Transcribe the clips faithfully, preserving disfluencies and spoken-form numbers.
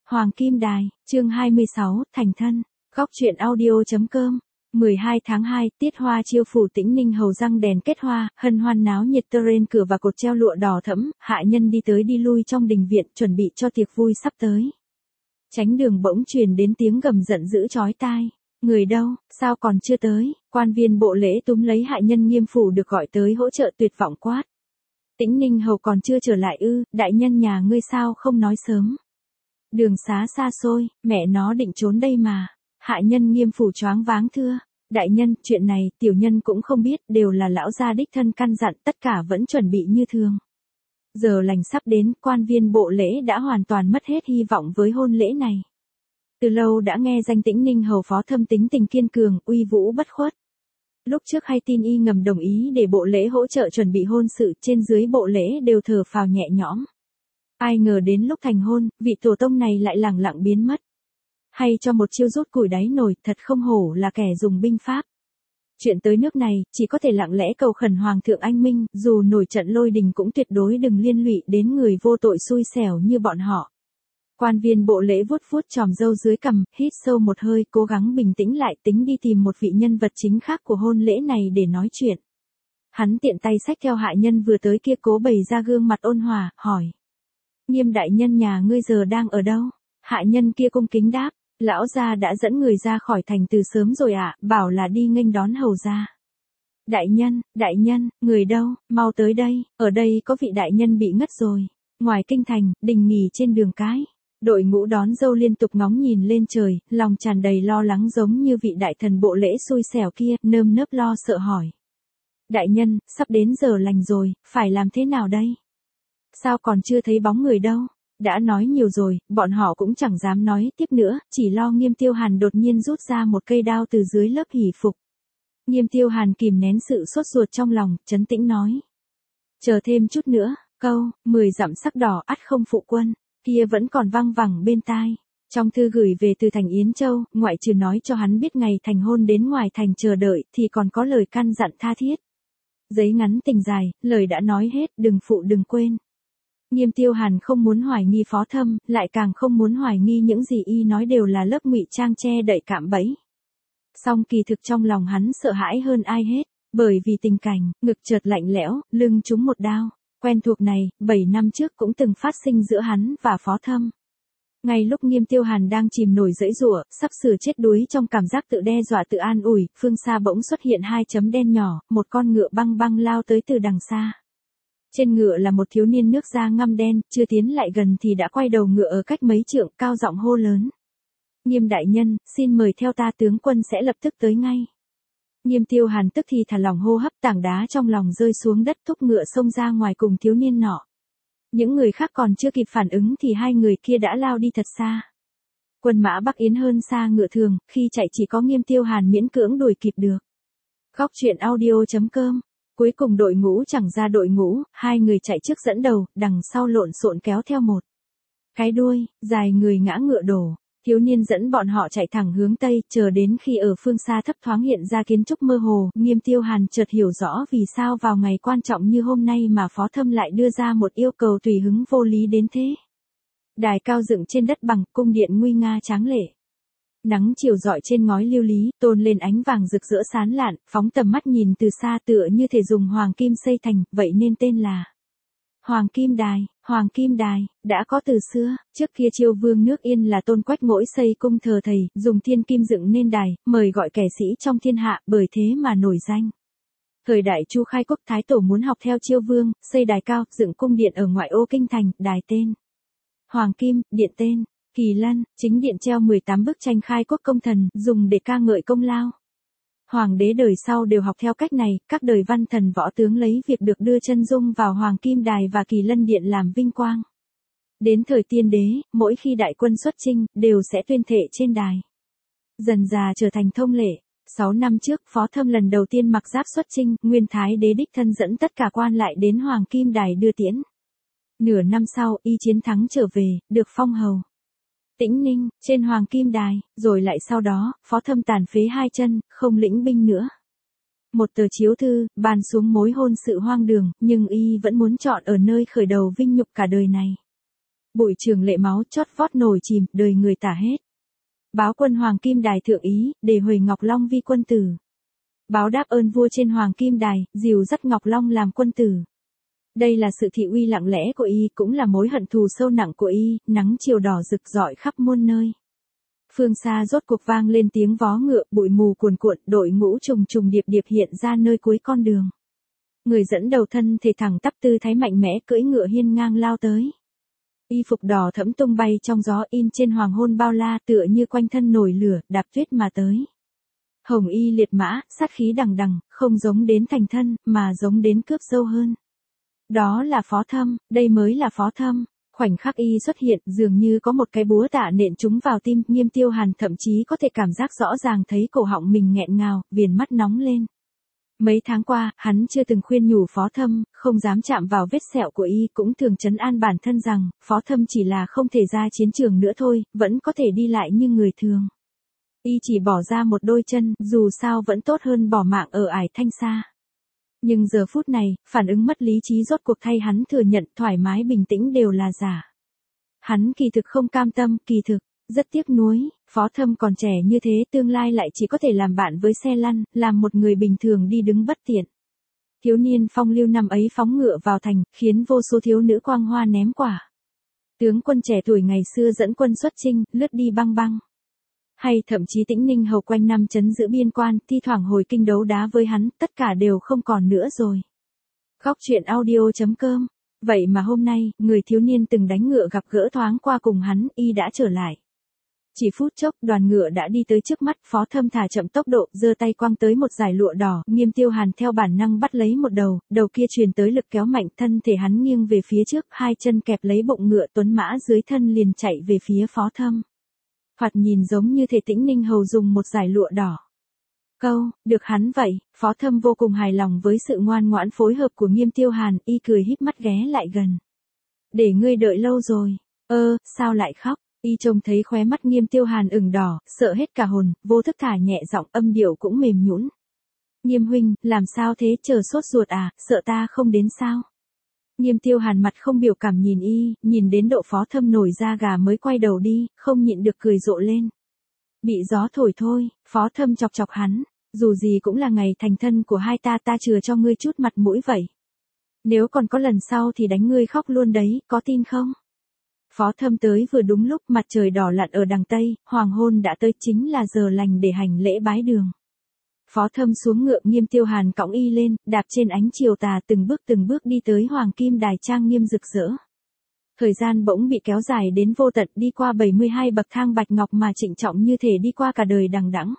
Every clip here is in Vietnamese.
Hoàng Kim Đài, chương hai mươi sáu, thành thân. Góc truyện audio.com. mười hai tháng hai, tiết hoa chiêu phủ Tĩnh Ninh hầu răng đèn kết hoa, hân hoan náo nhiệt tơ rên cửa và cột treo lụa đỏ thẫm, hạ nhân đi tới đi lui trong đình viện chuẩn bị cho tiệc vui sắp tới. Tránh đường bỗng truyền đến tiếng gầm giận dữ chói tai. Người đâu, sao còn chưa tới? Quan viên bộ lễ túm lấy hạ nhân Nghiêm phủ được gọi tới hỗ trợ tuyệt vọng quát. Tĩnh Ninh hầu còn chưa trở lại ư? Đại nhân nhà ngươi sao không nói sớm? Đường xá xa xôi, mẹ nó định trốn đây mà. Hạ nhân Nghiêm phủ choáng váng thưa. Đại nhân, chuyện này, tiểu nhân cũng không biết, đều là lão gia đích thân căn dặn, tất cả vẫn chuẩn bị như thường. Giờ lành sắp đến, quan viên bộ lễ đã hoàn toàn mất hết hy vọng với hôn lễ này. Từ lâu đã nghe danh Tĩnh Ninh hầu phó thâm tính tình kiên cường, uy vũ bất khuất. Lúc trước hay tin y ngầm đồng ý để bộ lễ hỗ trợ chuẩn bị hôn sự, trên dưới bộ lễ đều thở phào nhẹ nhõm. Ai ngờ đến lúc thành hôn, vị tổ tông này lại lẳng lặng biến mất. Hay cho một chiêu rút củi đáy nồi, thật không hổ là kẻ dùng binh pháp. Chuyện tới nước này, chỉ có thể lặng lẽ cầu khẩn Hoàng thượng anh minh, dù nổi trận lôi đình cũng tuyệt đối đừng liên lụy đến người vô tội xui xẻo như bọn họ. Quan viên bộ lễ vuốt vuốt chòm râu dưới cằm, hít sâu một hơi, cố gắng bình tĩnh lại, tính đi tìm một vị nhân vật chính khác của hôn lễ này để nói chuyện. Hắn tiện tay xách theo hạ nhân vừa tới kia, cố bày ra gương mặt ôn hòa, hỏi. Nghiêm đại nhân nhà ngươi giờ đang ở đâu? Hạ nhân kia cung kính đáp, lão gia đã dẫn người ra khỏi thành từ sớm rồi ạ, à, bảo là đi nghênh đón hầu gia. Đại nhân, đại nhân, người đâu, mau tới đây, ở đây có vị đại nhân bị ngất rồi. Ngoài kinh thành, đình nghỉ trên đường cái. Đội ngũ đón dâu liên tục ngóng nhìn lên trời, lòng tràn đầy lo lắng giống như vị đại thần bộ lễ xui xẻo kia, nơm nớp lo sợ hỏi. Đại nhân, sắp đến giờ lành rồi, phải làm thế nào đây? Sao còn chưa thấy bóng người đâu? Đã nói nhiều rồi, bọn họ cũng chẳng dám nói tiếp nữa, chỉ lo Nghiêm Tiêu Hàn đột nhiên rút ra một cây đao từ dưới lớp hỷ phục. Nghiêm Tiêu Hàn kìm nén sự sốt ruột trong lòng, trấn tĩnh nói. Chờ thêm chút nữa, câu, mười dặm sắc đỏ ắt không phụ quân, kia vẫn còn vang vẳng bên tai. Trong thư gửi về từ thành Yến Châu, ngoại trừ nói cho hắn biết ngày thành hôn đến ngoài thành chờ đợi, thì còn có lời căn dặn tha thiết. Giấy ngắn tình dài, lời đã nói hết, đừng phụ đừng quên. Nghiêm Tiêu Hàn không muốn hoài nghi phó thâm, lại càng không muốn hoài nghi những gì y nói đều là lớp ngụy trang che đậy cạm bẫy. Song kỳ thực trong lòng hắn sợ hãi hơn ai hết, bởi vì tình cảnh, ngực chợt lạnh lẽo, lưng trúng một đao. Quen thuộc này, bảy năm trước cũng từng phát sinh giữa hắn và phó thâm. Ngay lúc Nghiêm Tiêu Hàn đang chìm nổi dẫy giụa, sắp sửa chết đuối trong cảm giác tự đe dọa tự an ủi, phương xa bỗng xuất hiện hai chấm đen nhỏ, một con ngựa băng băng lao tới từ đằng xa. Trên ngựa là một thiếu niên nước da ngăm đen, chưa tiến lại gần thì đã quay đầu ngựa ở cách mấy trượng, cao giọng hô lớn. Nghiêm đại nhân, xin mời theo ta, tướng quân sẽ lập tức tới ngay. Nghiêm Tiêu Hàn tức thì thả lỏng hô hấp, tảng đá trong lòng rơi xuống đất, thúc ngựa xông ra ngoài cùng thiếu niên nọ. Những người khác còn chưa kịp phản ứng thì hai người kia đã lao đi thật xa. Quân mã Bắc Yến hơn xa ngựa thường, khi chạy chỉ có Nghiêm Tiêu Hàn miễn cưỡng đuổi kịp được. Góc truyện audio.com. Cuối cùng đội ngũ chẳng ra đội ngũ, hai người chạy trước dẫn đầu, đằng sau lộn xộn kéo theo một cái đuôi, dài người ngã ngựa đổ. Thiếu niên dẫn bọn họ chạy thẳng hướng Tây, chờ đến khi ở phương xa thấp thoáng hiện ra kiến trúc mơ hồ, Nghiêm Tiêu Hàn chợt hiểu rõ vì sao vào ngày quan trọng như hôm nay mà phó thâm lại đưa ra một yêu cầu tùy hứng vô lý đến thế. Đài cao dựng trên đất bằng, cung điện nguy nga tráng lệ. Nắng chiều rọi trên ngói lưu lý, tôn lên ánh vàng rực rỡ sán lạn, phóng tầm mắt nhìn từ xa tựa như thể dùng hoàng kim xây thành, vậy nên tên là Hoàng Kim Đài. Hoàng Kim Đài, đã có từ xưa, trước kia Chiêu Vương nước Yên là Tôn Quách Ngỗi xây cung thờ thầy, dùng thiên kim dựng nên đài, mời gọi kẻ sĩ trong thiên hạ, bởi thế mà nổi danh. Thời đại Chu Khai Quốc Thái Tổ muốn học theo Chiêu Vương, xây đài cao, dựng cung điện ở ngoại ô kinh thành, đài tên Hoàng Kim, điện tên Kỳ Lân, chính điện treo mười tám bức tranh khai quốc công thần, dùng để ca ngợi công lao. Hoàng đế đời sau đều học theo cách này, các đời văn thần võ tướng lấy việc được đưa chân dung vào Hoàng Kim Đài và Kỳ Lân Điện làm vinh quang. Đến thời Tiên Đế, mỗi khi đại quân xuất chinh, đều sẽ tuyên thệ trên đài. Dần dà trở thành thông lệ. Sáu năm trước, phó thâm lần đầu tiên mặc giáp xuất chinh, Nguyên Thái Đế đích thân dẫn tất cả quan lại đến Hoàng Kim Đài đưa tiễn. Nửa năm sau, y chiến thắng trở về, được phong hầu Tĩnh Ninh, trên Hoàng Kim Đài, rồi lại sau đó, phó thâm tàn phế hai chân, không lĩnh binh nữa. Một tờ chiếu thư, bàn xuống mối hôn sự hoang đường, nhưng y vẫn muốn chọn ở nơi khởi đầu vinh nhục cả đời này. Bụi trường lệ máu chót vót nổi chìm, đời người tả hết. Báo quân Hoàng Kim Đài thượng ý, để Huệ Ngọc Long vi quân tử. Báo đáp ơn vua trên Hoàng Kim Đài, dìu dắt Ngọc Long làm quân tử. Đây là sự thị uy lặng lẽ của y, cũng là mối hận thù sâu nặng của y, nắng chiều đỏ rực rọi khắp muôn nơi. Phương xa rốt cuộc vang lên tiếng vó ngựa, bụi mù cuồn cuộn, đội ngũ trùng trùng điệp điệp hiện ra nơi cuối con đường. Người dẫn đầu thân thể thẳng tắp tư thái mạnh mẽ cưỡi ngựa hiên ngang lao tới. Y phục đỏ thẫm tung bay trong gió in trên hoàng hôn bao la tựa như quanh thân nổi lửa, đạp tuyết mà tới. Hồng y liệt mã, sát khí đằng đằng, không giống đến thành thân, mà giống đến cướp dâu hơn. Đó là Phó Thâm, đây mới là Phó Thâm. Khoảnh khắc y xuất hiện, dường như có một cái búa tạ nện trúng vào tim, Nghiêm Tiêu Hàn thậm chí có thể cảm giác rõ ràng thấy cổ họng mình nghẹn ngào, viền mắt nóng lên. Mấy tháng qua, hắn chưa từng khuyên nhủ Phó Thâm, không dám chạm vào vết sẹo của y, cũng thường trấn an bản thân rằng, Phó Thâm chỉ là không thể ra chiến trường nữa thôi, vẫn có thể đi lại như người thường. Y chỉ bỏ ra một đôi chân, dù sao vẫn tốt hơn bỏ mạng ở ải Thanh Sa. Nhưng giờ phút này, phản ứng mất lý trí rốt cuộc thay hắn thừa nhận thoải mái bình tĩnh đều là giả. Hắn kỳ thực không cam tâm, kỳ thực, rất tiếc nuối, Phó Thâm còn trẻ như thế tương lai lại chỉ có thể làm bạn với xe lăn, làm một người bình thường đi đứng bất tiện. Thiếu niên phong lưu năm ấy phóng ngựa vào thành, khiến vô số thiếu nữ quang hoa ném quả. Tướng quân trẻ tuổi ngày xưa dẫn quân xuất chinh, lướt đi băng băng. Hay thậm chí Tĩnh Ninh hầu quanh năm trấn giữ biên quan, thi thoảng hồi kinh đấu đá với hắn, tất cả đều không còn nữa rồi. Góc truyện audio chấm com. Vậy mà hôm nay, người thiếu niên từng đánh ngựa gặp gỡ thoáng qua cùng hắn, y đã trở lại. Chỉ phút chốc, đoàn ngựa đã đi tới trước mắt, Phó Thâm thả chậm tốc độ, giơ tay quăng tới một dải lụa đỏ, Nghiêm Tiêu Hàn theo bản năng bắt lấy một đầu, đầu kia truyền tới lực kéo mạnh, thân thể hắn nghiêng về phía trước, hai chân kẹp lấy bụng ngựa tuấn mã dưới thân liền chạy về phía Phó Thâm. Thoạt nhìn giống như thể Tĩnh Ninh hầu dùng một dải lụa đỏ. Câu, được hắn vậy, Phó Thâm vô cùng hài lòng với sự ngoan ngoãn phối hợp của Nghiêm Tiêu Hàn, y cười híp mắt ghé lại gần. Để ngươi đợi lâu rồi, ơ, sao lại khóc, y trông thấy khóe mắt Nghiêm Tiêu Hàn ửng đỏ, sợ hết cả hồn, vô thức thả nhẹ giọng, âm điệu cũng mềm nhũn. Nghiêm huynh, làm sao thế, chờ sốt ruột à, sợ ta không đến sao? Nghiêm Tiêu Hàn mặt không biểu cảm nhìn y, nhìn đến độ Phó Thâm nổi da gà mới quay đầu đi, không nhịn được cười rộ lên. Bị gió thổi thôi, Phó Thâm chọc chọc hắn, dù gì cũng là ngày thành thân của hai ta, ta chừa cho ngươi chút mặt mũi vậy. Nếu còn có lần sau thì đánh ngươi khóc luôn đấy, có tin không? Phó Thâm tới vừa đúng lúc mặt trời đỏ lặn ở đằng Tây, hoàng hôn đã tới, chính là giờ lành để hành lễ bái đường. Phó Thâm xuống ngựa, Nghiêm Tiêu Hàn cõng y lên, đạp trên ánh chiều tà từng bước từng bước đi tới Hoàng Kim Đài trang nghiêm rực rỡ. Thời gian bỗng bị kéo dài đến vô tận, đi qua bảy mươi hai bậc thang bạch ngọc mà trịnh trọng như thể đi qua cả đời đằng đẵng.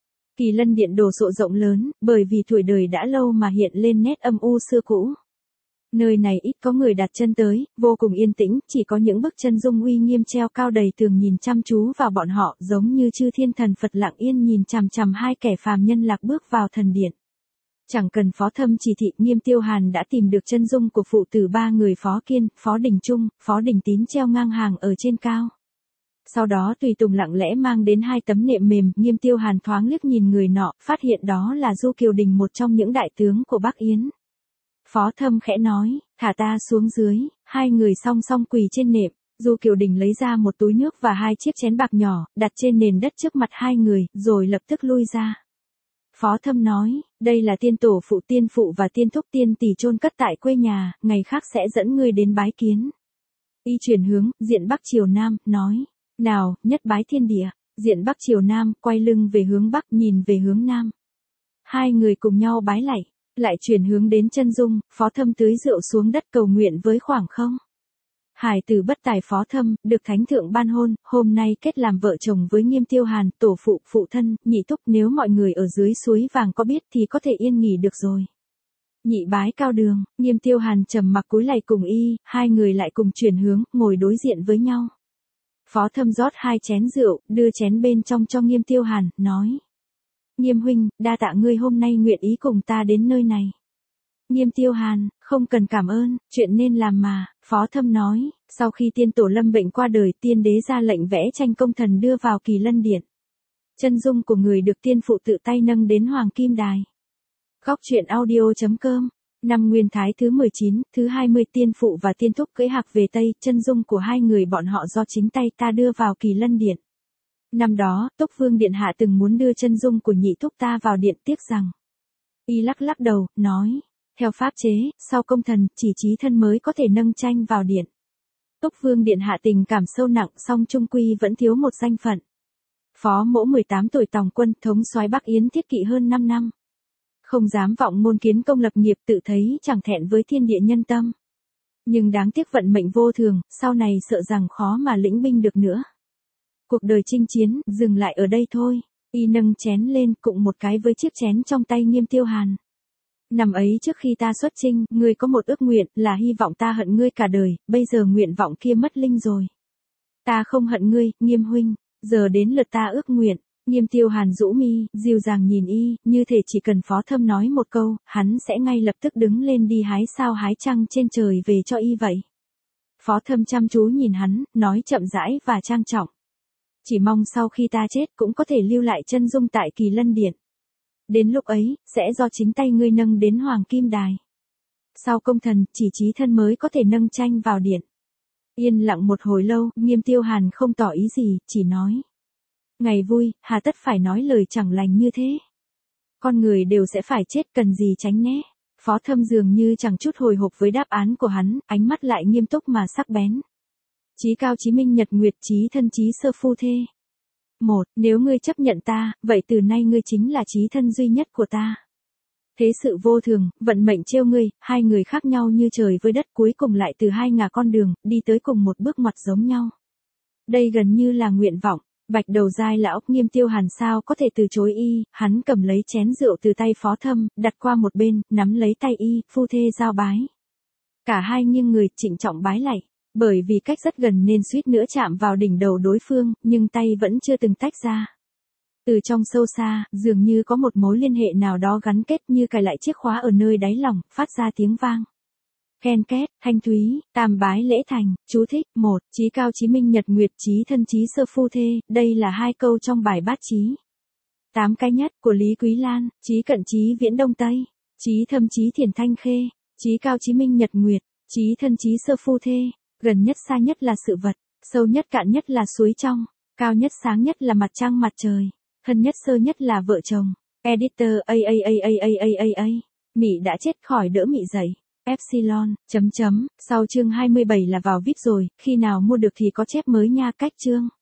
Kỳ Lân Điện đồ sộ rộng lớn, bởi vì tuổi đời đã lâu mà hiện lên nét âm u xưa cũ. Nơi này ít có người đặt chân tới, vô cùng yên tĩnh, chỉ có những bức chân dung uy nghiêm treo cao đầy tường nhìn chăm chú vào bọn họ, giống như chư thiên thần Phật lặng yên nhìn chằm chằm hai kẻ phàm nhân lạc bước vào thần điện. Chẳng cần Phó Thâm chỉ thị, Nghiêm Tiêu Hàn đã tìm được chân dung của phụ tử ba người Phó Kiên, Phó Đình Trung, Phó Đình Tín treo ngang hàng ở trên cao. Sau đó tùy tùng lặng lẽ mang đến hai tấm nệm mềm, Nghiêm Tiêu Hàn thoáng liếc nhìn người nọ, phát hiện đó là Du Kiều Đình, một trong những đại tướng của Bắc Yến. Phó Thâm khẽ nói, thả ta xuống dưới, hai người song song quỳ trên nệm, Du Kiều Đình lấy ra một túi nước và hai chiếc chén bạc nhỏ, đặt trên nền đất trước mặt hai người, rồi lập tức lui ra. Phó Thâm nói, đây là tiên tổ phụ tiên phụ và tiên thúc tiên tỷ chôn cất tại quê nhà, ngày khác sẽ dẫn ngươi đến bái kiến. Y chuyển hướng, diện Bắc Triều Nam, nói, nào, nhất bái thiên địa, diện Bắc Triều Nam, quay lưng về hướng Bắc, nhìn về hướng Nam. Hai người cùng nhau bái lạy. Lại chuyển hướng đến chân dung, Phó Thâm tưới rượu xuống đất cầu nguyện với khoảng không. Hải tử bất tài Phó Thâm, được thánh thượng ban hôn, hôm nay kết làm vợ chồng với Nghiêm Tiêu Hàn, tổ phụ, phụ thân, nhị thúc, nếu mọi người ở dưới suối vàng có biết thì có thể yên nghỉ được rồi. Nhị bái cao đường, Nghiêm Tiêu Hàn trầm mặc cúi lạy cùng y, hai người lại cùng chuyển hướng, ngồi đối diện với nhau. Phó Thâm rót hai chén rượu, đưa chén bên trong cho Nghiêm Tiêu Hàn, nói. Nghiêm huynh, đa tạ ngươi hôm nay nguyện ý cùng ta đến nơi này. Nghiêm Tiêu Hàn, không cần cảm ơn, chuyện nên làm mà, Phó Thâm nói, sau khi tiên tổ lâm bệnh qua đời, tiên đế ra lệnh vẽ tranh công thần đưa vào Kỳ Lân Điện. Chân dung của người được tiên phụ tự tay nâng đến Hoàng Kim Đài. Góc truyện audio chấm com Năm Nguyên Thái thứ mười chín, thứ hai mươi tiên phụ và tiên thúc cưỡi hạc về Tây, chân dung của hai người bọn họ do chính tay ta đưa vào Kỳ Lân Điện. Năm đó, Túc Vương Điện Hạ từng muốn đưa chân dung của nhị thúc ta vào điện, tiếc rằng. Y lắc lắc đầu, nói, theo pháp chế, sau công thần, chỉ chí thân mới có thể nâng tranh vào điện. Túc Vương Điện Hạ tình cảm sâu nặng, song trung quy vẫn thiếu một danh phận. Phó mỗ mười tám tuổi tòng quân, thống soái Bắc Yến thiết kỵ hơn năm năm. Không dám vọng ngôn kiến công lập nghiệp, tự thấy chẳng thẹn với thiên địa nhân tâm. Nhưng đáng tiếc vận mệnh vô thường, sau này sợ rằng khó mà lĩnh binh được nữa. Cuộc đời chinh chiến, dừng lại ở đây thôi. Y nâng chén lên, cụng một cái với chiếc chén trong tay Nghiêm Tiêu Hàn. Năm ấy trước khi ta xuất chinh, ngươi có một ước nguyện, là hy vọng ta hận ngươi cả đời, bây giờ nguyện vọng kia mất linh rồi. Ta không hận ngươi, Nghiêm huynh, giờ đến lượt ta ước nguyện. Nghiêm Tiêu Hàn rũ mi, dịu dàng nhìn y, như thể chỉ cần Phó Thâm nói một câu, hắn sẽ ngay lập tức đứng lên đi hái sao hái trăng trên trời về cho y vậy. Phó Thâm chăm chú nhìn hắn, nói chậm rãi và trang trọng. Chỉ mong sau khi ta chết cũng có thể lưu lại chân dung tại Kỳ Lân Điện. Đến lúc ấy, sẽ do chính tay ngươi nâng đến Hoàng Kim Đài. Sau công thần, chỉ chí thân mới có thể nâng tranh vào điện. Yên lặng một hồi lâu, Nghiêm Tiêu Hàn không tỏ ý gì, chỉ nói. Ngày vui, hà tất phải nói lời chẳng lành như thế. Con người đều sẽ phải chết, cần gì tránh né. Phó Thâm dường như chẳng chút hồi hộp với đáp án của hắn, ánh mắt lại nghiêm túc mà sắc bén. Chí cao chí minh nhật nguyệt, chí thân chí sơ phu thê. Một, nếu ngươi chấp nhận ta, vậy từ nay ngươi chính là chí thân duy nhất của ta. Thế sự vô thường, vận mệnh trêu ngươi, hai người khác nhau như trời với đất, cuối cùng lại từ hai ngả con đường, đi tới cùng một bước ngoặt giống nhau. Đây gần như là nguyện vọng. Bạch đầu dai lão Nghiêm Tiêu Hàn sao có thể từ chối y, hắn cầm lấy chén rượu từ tay Phó Thâm, đặt qua một bên, nắm lấy tay y, phu thê giao bái. Cả hai nghiêng người, trịnh trọng bái lạy, bởi vì cách rất gần nên suýt nữa chạm vào đỉnh đầu đối phương, nhưng tay vẫn chưa từng tách ra. Từ trong sâu xa, dường như có một mối liên hệ nào đó gắn kết, như cài lại chiếc khóa ở nơi đáy lòng, phát ra tiếng vang. Ken két, thanh thúy, tam bái lễ thành, chú thích, một, chí cao chí minh nhật nguyệt, chí thân chí sơ phu thê, đây là hai câu trong bài bát chí. Tám cái nhất, của Lý Quý Lan, chí cận chí viễn đông tây, chí thâm chí thiền thanh khê, chí cao chí minh nhật nguyệt, chí thân chí sơ phu thê, gần nhất xa nhất là sự vật, sâu nhất cạn nhất là suối trong, cao nhất sáng nhất là mặt trăng mặt trời, thân nhất sơ nhất là vợ chồng. Editor a a a a a a a a, Mị đã chết khỏi đỡ mị dậy. Epsilon, chấm chấm, sau chương hai mươi bảy là vào vê i pê rồi, khi nào mua được thì có chép mới nha, cách chương.